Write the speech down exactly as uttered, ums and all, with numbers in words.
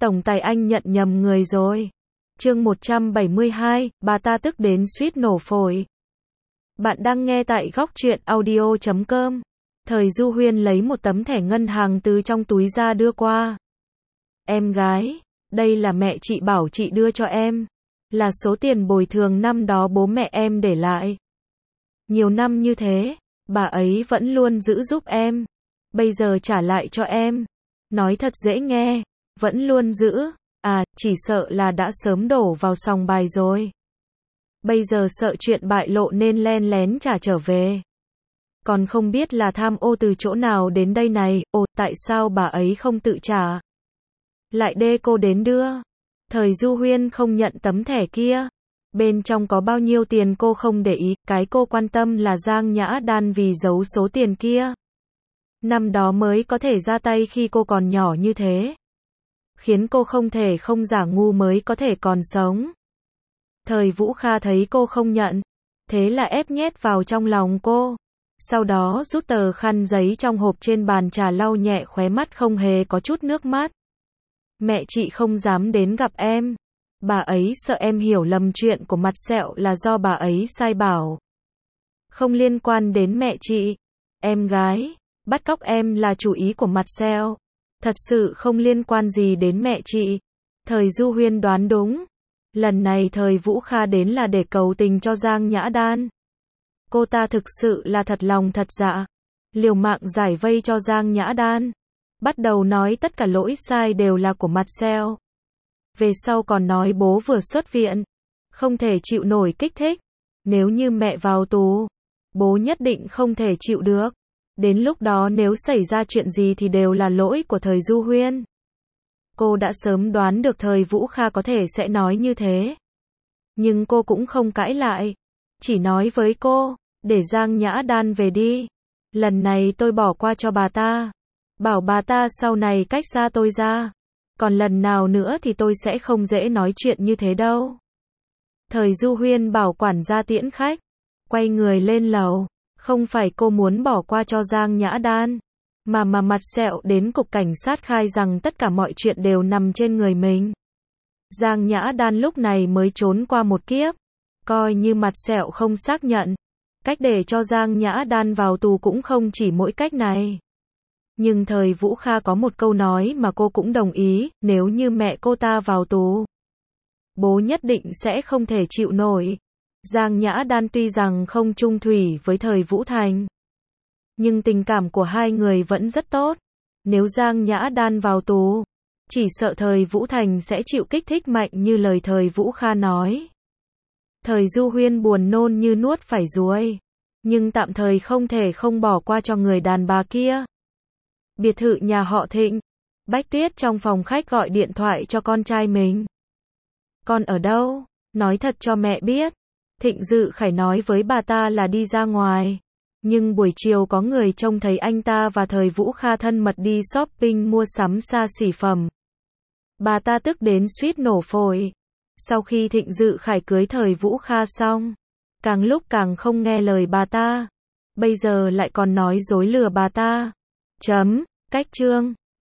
Tổng tài anh nhận nhầm người rồi. Chương một trăm bảy mươi hai, bà ta tức đến suýt nổ phổi. Bạn đang nghe tại góc truyện audio chấm com. Thời Du Huyên lấy một tấm thẻ ngân hàng từ trong túi ra đưa qua. Em gái, đây là mẹ chị bảo chị đưa cho em. Là số tiền bồi thường năm đó bố mẹ em để lại. Nhiều năm như thế, bà ấy vẫn luôn giữ giúp em. Bây giờ trả lại cho em. Nói thật dễ nghe, vẫn luôn giữ. À, chỉ sợ là đã sớm đổ vào sòng bài rồi. Bây giờ sợ chuyện bại lộ nên len lén trả trở về. Còn không biết là tham ô từ chỗ nào đến đây này, ồ, tại sao bà ấy không tự trả? Lại đê cô đến đưa. Thời Du Huyên không nhận tấm thẻ kia. Bên trong có bao nhiêu tiền cô không để ý, cái cô quan tâm là Giang Nhã Đan vì giấu số tiền kia. Năm đó mới có thể ra tay khi cô còn nhỏ như thế. Khiến cô không thể không giả ngu mới có thể còn sống. Thời Vũ Kha thấy cô không nhận. Thế là ép nhét vào trong lòng cô. Sau đó rút tờ khăn giấy trong hộp trên bàn trà lau nhẹ khóe mắt không hề có chút nước mắt. Mẹ chị không dám đến gặp em. Bà ấy sợ em hiểu lầm chuyện của Mặt Sẹo là do bà ấy sai bảo. Không liên quan đến mẹ chị. Em gái, bắt cóc em là chủ ý của Mặt Sẹo. Thật sự không liên quan gì đến mẹ chị. Thời Du Huyên đoán đúng. Lần này Thời Vũ Kha đến là để cầu tình cho Giang Nhã Đan. Cô ta thực sự là thật lòng thật dạ. Liều mạng giải vây cho Giang Nhã Đan. Bắt đầu nói tất cả lỗi sai đều là của Mặt Sẹo. Về sau còn nói bố vừa xuất viện. Không thể chịu nổi kích thích. Nếu như mẹ vào tù, bố nhất định không thể chịu được. Đến lúc đó nếu xảy ra chuyện gì thì đều là lỗi của Thời Du Huyên. Cô đã sớm đoán được Thời Vũ Kha có thể sẽ nói như thế. Nhưng cô cũng không cãi lại. Chỉ nói với cô, để Giang Nhã Đan về đi. Lần này tôi bỏ qua cho bà ta. Bảo bà ta sau này cách xa tôi ra. Còn lần nào nữa thì tôi sẽ không dễ nói chuyện như thế đâu. Thời Du Huyên bảo quản gia tiễn khách. Quay người lên lầu. Không phải cô muốn bỏ qua cho Giang Nhã Đan. Mà mà Mặt Sẹo đến cục cảnh sát khai rằng tất cả mọi chuyện đều nằm trên người mình. Giang Nhã Đan lúc này mới trốn qua một kiếp. Coi như Mặt Sẹo không xác nhận. Cách để cho Giang Nhã Đan vào tù cũng không chỉ mỗi cách này. Nhưng Thời Vũ Kha có một câu nói mà cô cũng đồng ý, nếu như mẹ cô ta vào tù, bố nhất định sẽ không thể chịu nổi. Giang Nhã Đan tuy rằng không chung thủy với Thời Vũ Thành, nhưng tình cảm của hai người vẫn rất tốt. Nếu Giang Nhã Đan vào tù, chỉ sợ Thời Vũ Thành sẽ chịu kích thích mạnh như lời Thời Vũ Kha nói. Thời Du Huyên buồn nôn như nuốt phải ruồi, nhưng tạm thời không thể không bỏ qua cho người đàn bà kia. Biệt thự nhà họ Thịnh. Bách Tuyết trong phòng khách gọi điện thoại cho con trai mình. Con ở đâu? Nói thật cho mẹ biết. Thịnh Dự Khải nói với bà ta là đi ra ngoài. Nhưng buổi chiều có người trông thấy anh ta và Thời Vũ Kha thân mật đi shopping mua sắm xa xỉ phẩm. Bà ta tức đến suýt nổ phổi. Sau khi Thịnh Dự Khải cưới Thời Vũ Kha xong, càng lúc càng không nghe lời bà ta. Bây giờ lại còn nói dối lừa bà ta. Chấm, cách chương.